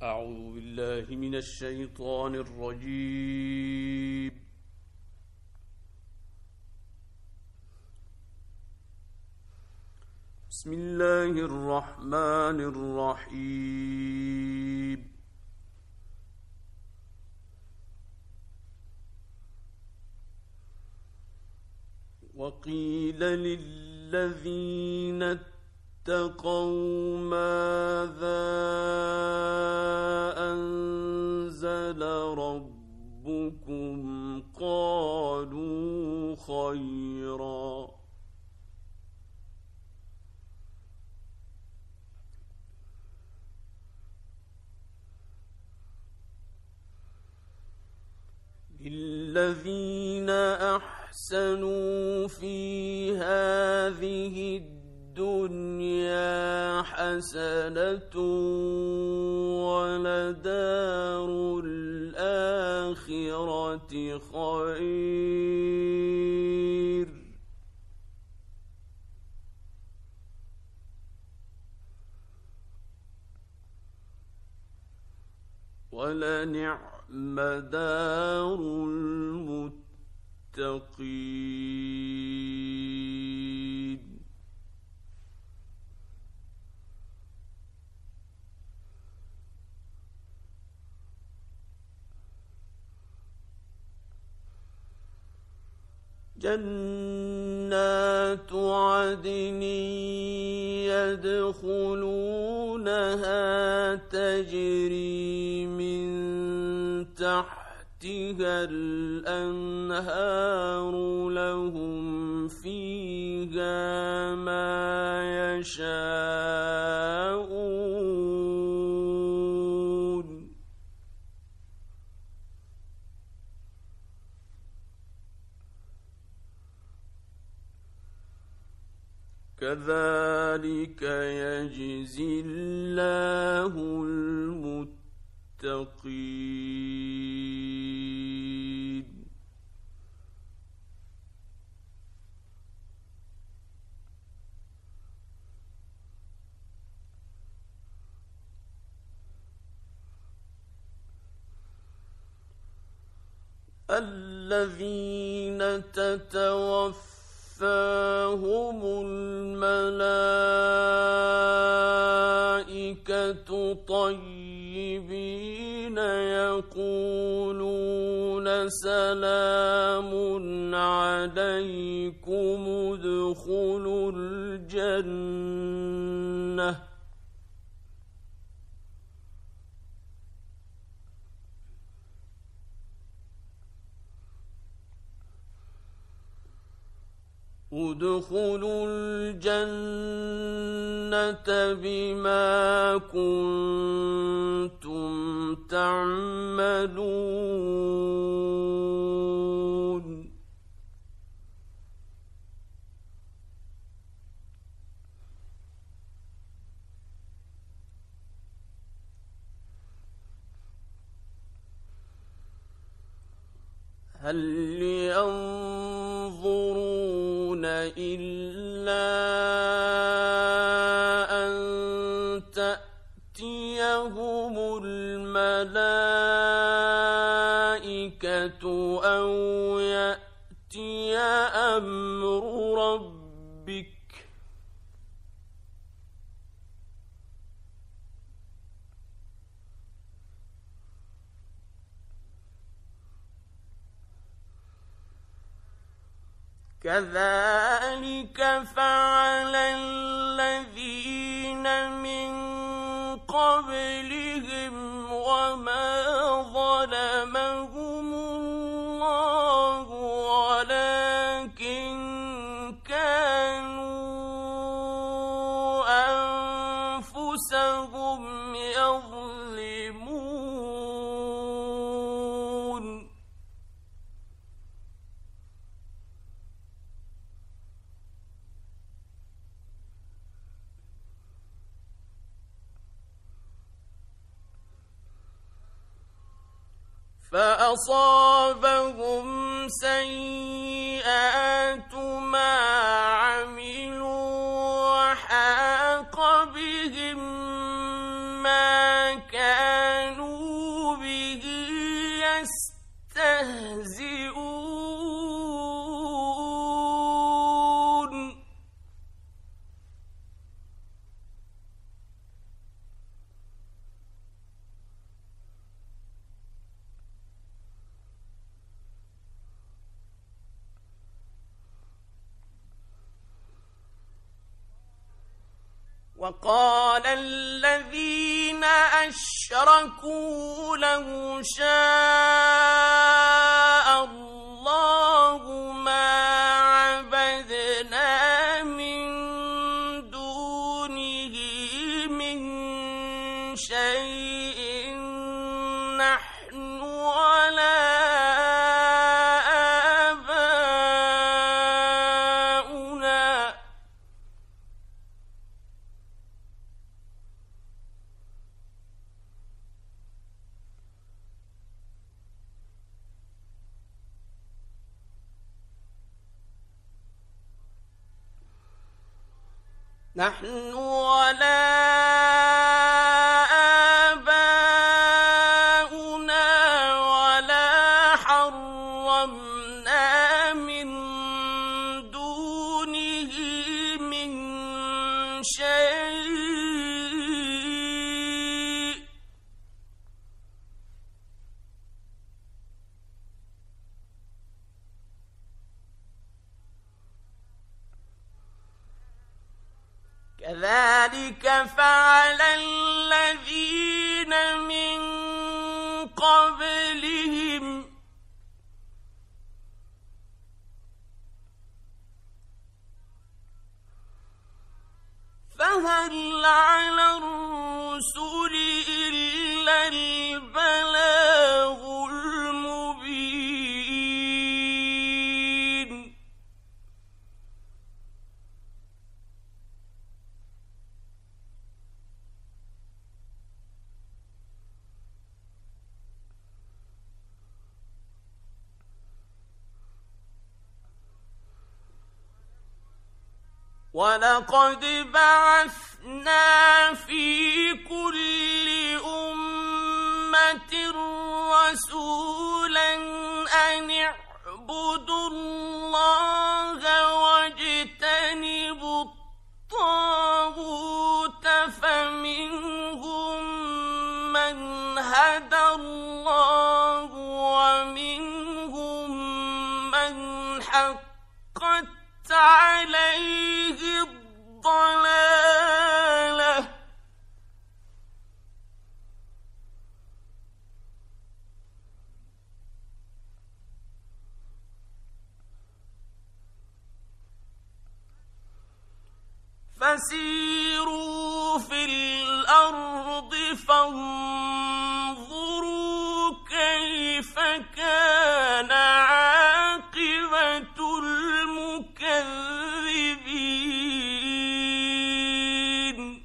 أعوذ بالله من الشيطان الرجيم. بسم الله الرحمن الرحيم. وقيل للذين اتقوا ماذا أنزل ربكم قالوا خيرا للذين أحسنوا في هذه الدنيا حسنة ولدار الآخرة خير ولنعم دار المتقين. جنات عدن يدخلونها تجري من تحتها الأنهار لهم فيها ما يشاءون كذلك يجزي الله المتقين. الذين تتوفاهم الملائكة طيبين يقولون سلام عليكم ادخلوا الجنة بما كنتم تعملون. هل ينظرون إلا أن تأتيهم الملائكة أو يأتي أمر ربك كذلك فعل الذين من قبلهم وما ظلمهم الله ولكن كانوا أنفسهم يظلمون. فأصابهم سيئات ما عملوا وحاق بهم ما كانوا وقال الذين أشركوا لو شاء الله ما عبدنا من دونه من شيء نحن ولا آباؤنا ولا حرمنا من دونه من شيء كذلك فعل الذين من قبلهم فهل على الرسل إلا البلاغ المبين ولقد بعثنا في كل أمة رسولا أن اعبدوا الله واجتنبوا الطاغوت فمنهم من هدى الله ومنهم من حقت عليه الضلالة فسيروا في الأرض فانظروا كيف كان عاقبة المكذبين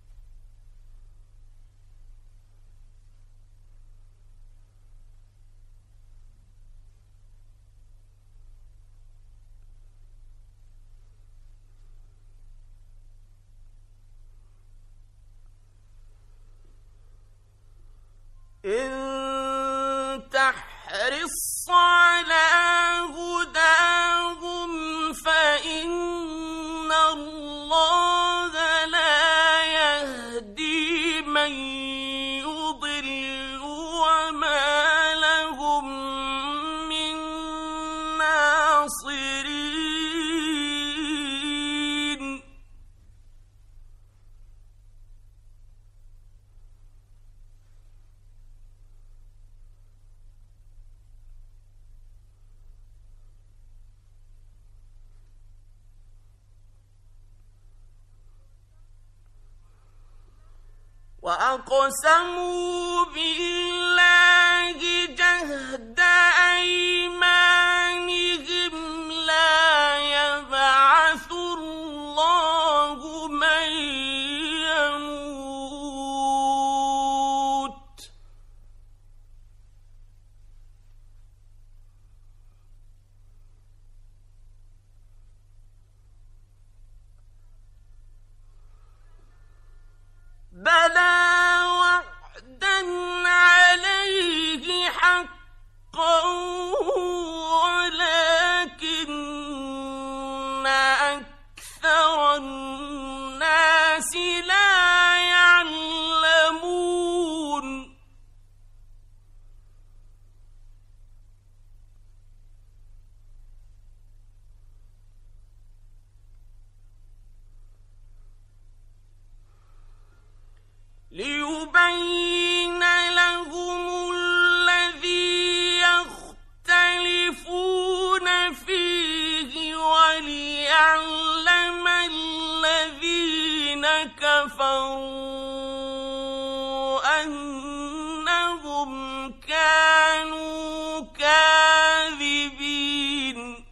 إن تحرص على هداهم فإن الله لا يهدي من يضل وما لهم من ناصرين وأقسموا بالله جهد أيمانهم لا يبعث الله من يموت بلى وعدا عليه حقا ولكن أكثر الناس لا يعلمون كانوا كاذبين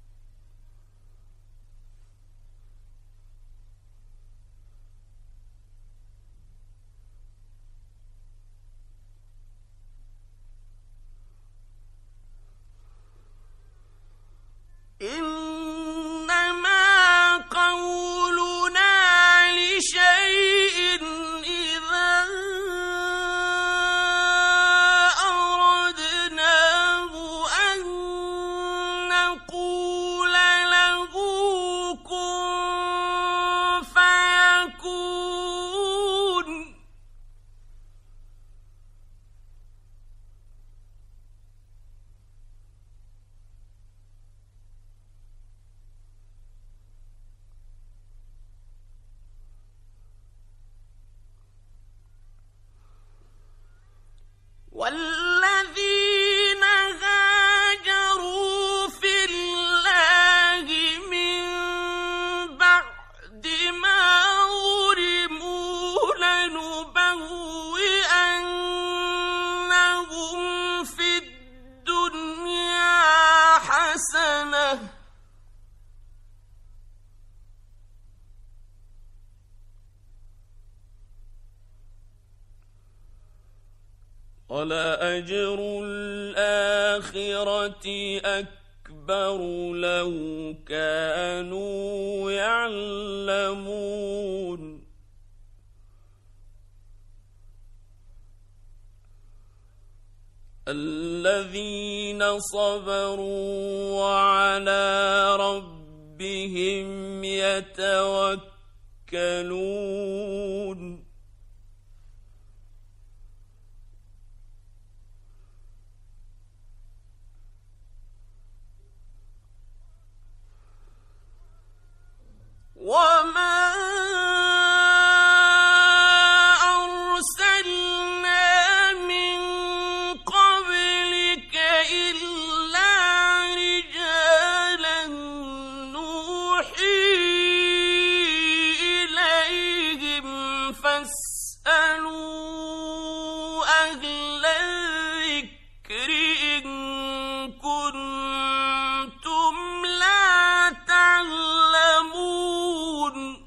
إنما قولنا لشيء إذا أردناه أن نقول له كن فيكون والذين هاجروا في الله من بعد ما ظلموا لنبوئنهم في الدنيا حسنة ولأجر الآخرة أكبر لو كانوا يعلمون الذين صبروا وعلى ربهم يتوكلون وما أرسلنا من قبلك إلا رجالا نوحي إليهم فاسألوا أهل الذكر إن كنتم لا تعلمون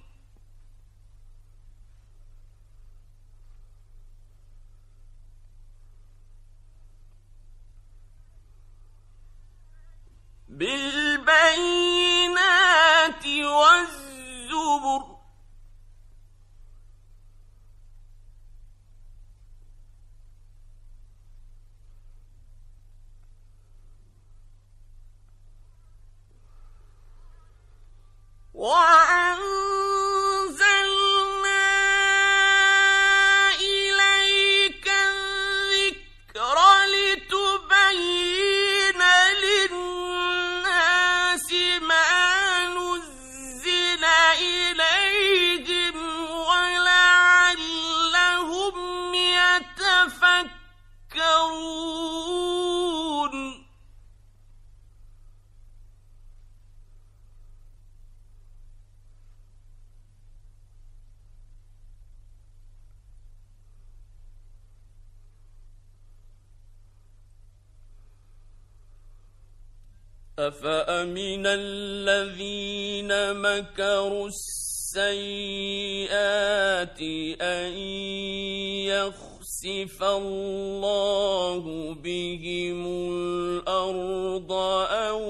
بالبينات والزبر وأنزلنا إليك الذكر لتبين للناس ما نزل إليهم ولعلهم يتفكرون أفأمن الذين مكروا السيئات أن يخسف الله بهم الأرض أو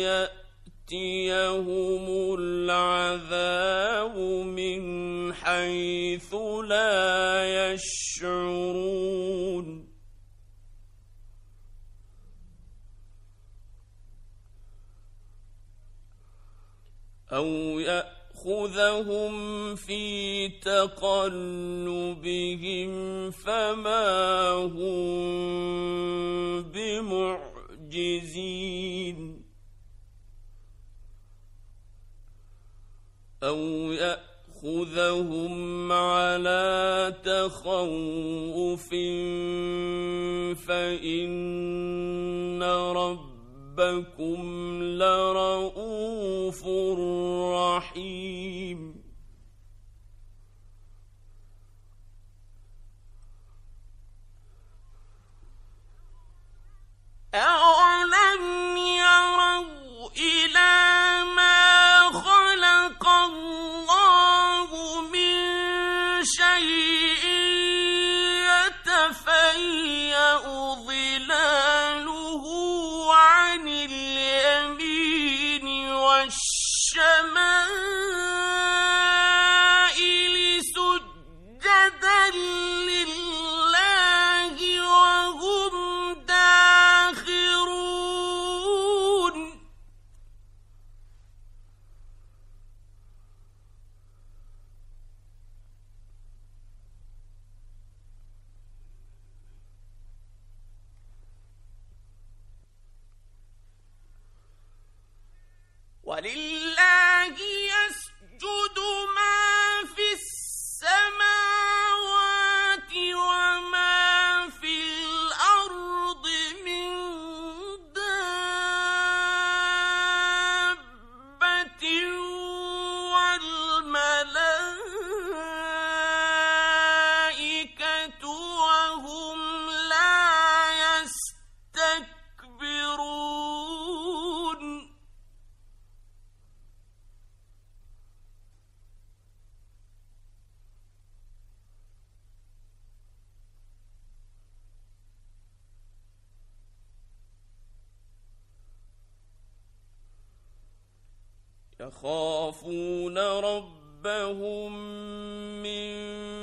يأتيهم العذاب من حيث لا يشعرون أو يأخذهم في تقلبهم فما هم بمعجزين أو يأخذهم على تخوف فإن ربكم لرؤوف رحيم يخافون ربهم من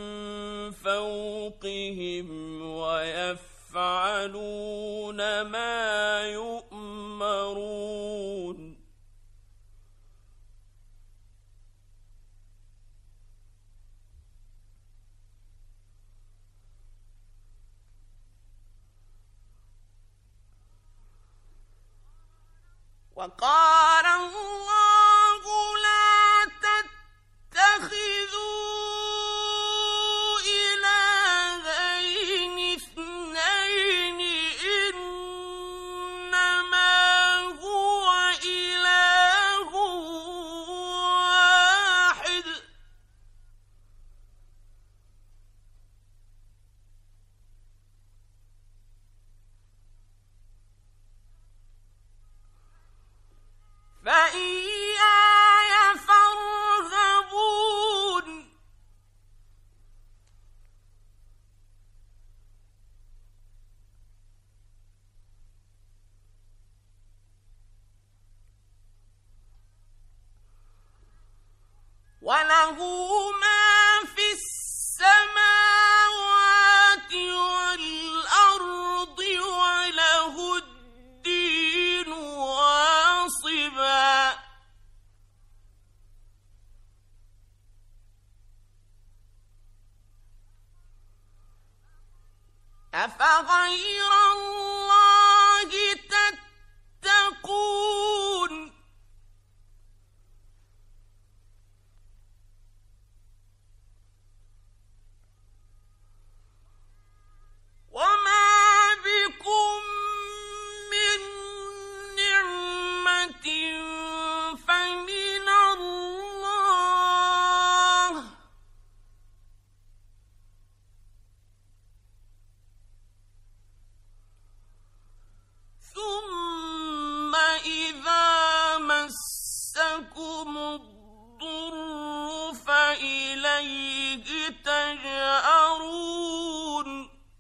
فوقهم ويفعلون ما يؤمرون وقال الله لا تتخذوا إلهين اثنين إنما هو إله واحد فإياي فارهبون وله ما في السماوات والأرض وله الدين واصبا أفغير الله تتقون وما بكم من نعمة فمن الله ثم إذا مسكم الضر فإليه تجأرون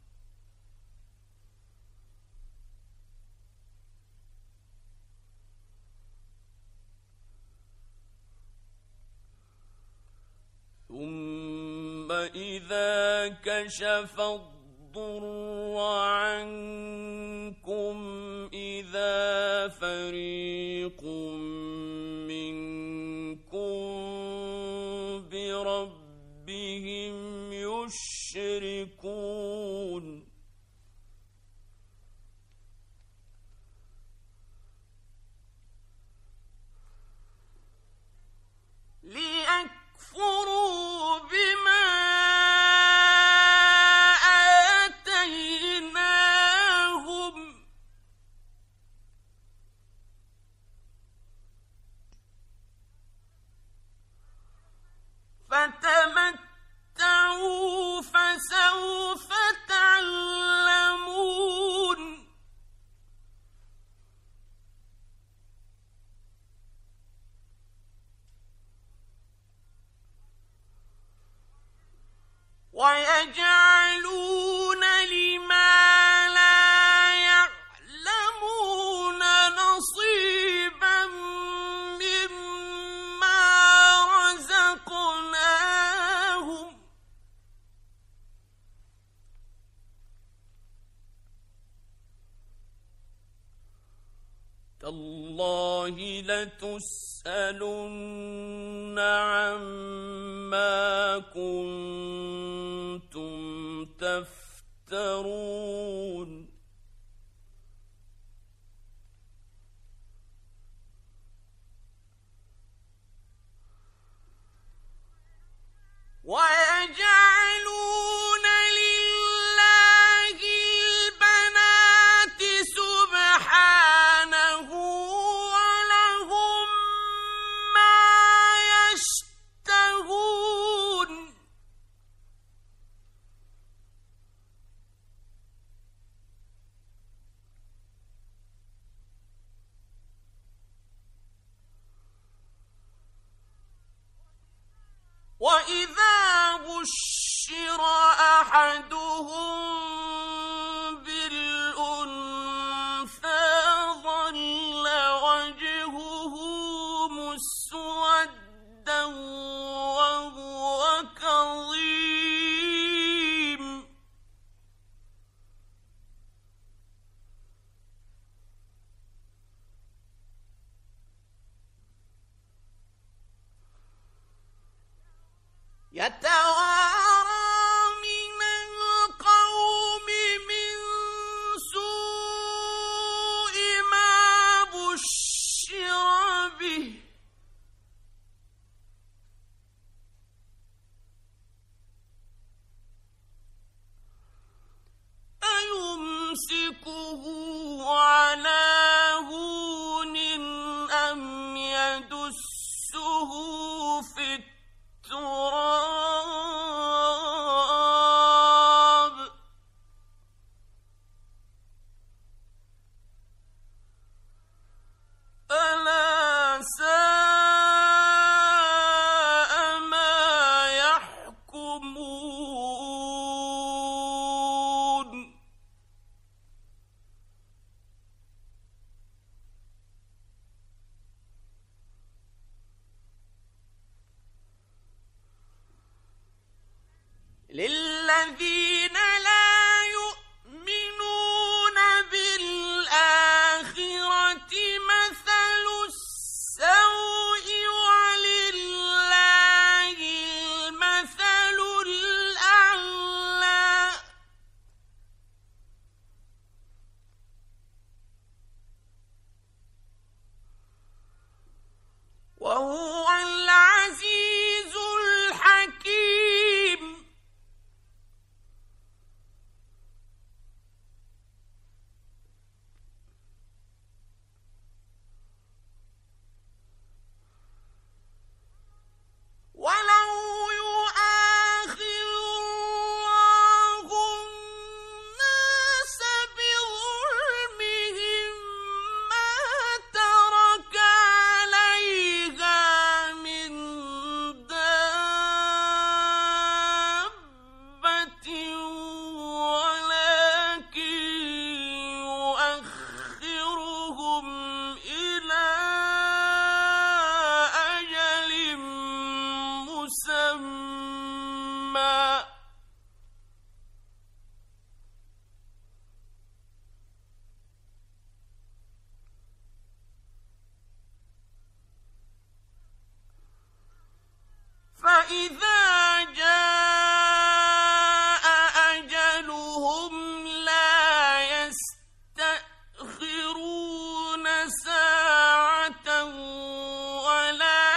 ثم إذا كشف الضر عنكم إذا فريق منكم بربهم يشركون ليكفروا بما آتيناهم فتمتعوا فسوف تعلمون ويجعلون لما لا يعلمون نصيبا مما رزقناهم تالله لتسألن عما كنتم تفترون ويجعلون لله البنات سبحانه ولهم ما يشتهون وإذا بشر يتوارى من القوم من سوء ما بشر به أيمسكه على هون أم يدسه في التراب ألا ساء ما يحكمون للذين لا يؤمنون بالآخرة مثل السوء ولله المثل الأعلى وهو العزيز الحكيم ولو يؤاخذ الله الناس بظلمهم ما ترك عليها من دابة ولكن يؤخرهم إلى أجل مسمى فإذا جاء أجلهم لا يستأخرون ساعة ولا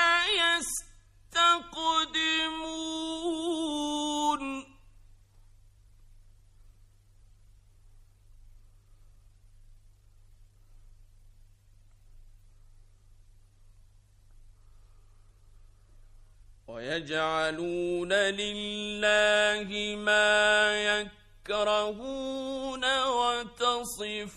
يستقدمون ويجعلون لله ما يكرهون وتصف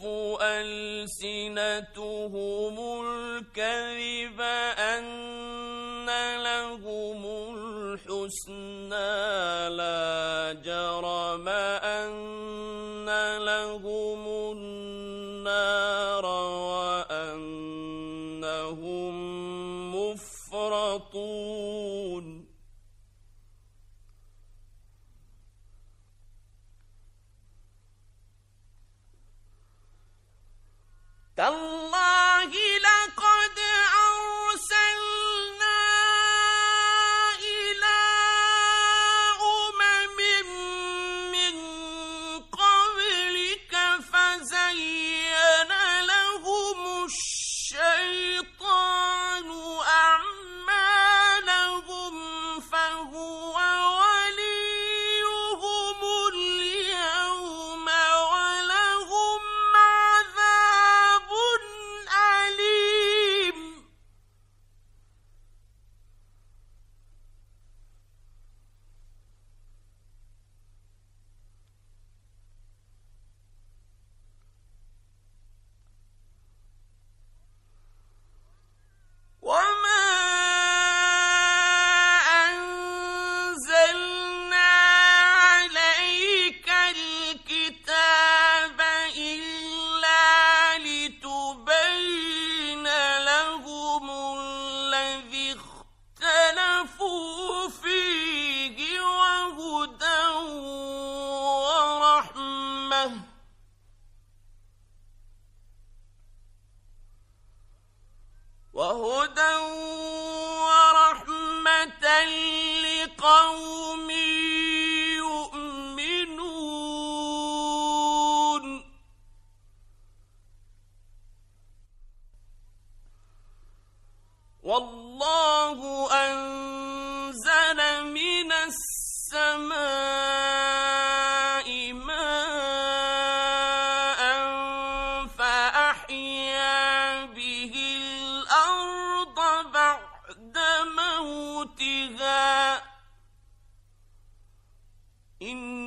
ألسنتهم الكذب أن لهم الحسنى لا جرم أن لهم النار وأنهم مفرطون تالله لقد أرسلنا إلى أمم من قبلك فزين لهم الشيطان أعمالهم فهو وليهم اليوم ولهم عذاب أليم وما أنزلنا عليك الكتاب إلا لتبين لهم الذي اختلفوا فيه وهدى ورحمة لقوم لقوم يؤمنون والله أنزل من السماء ماء فأحيا به الأرض بعد موتها إن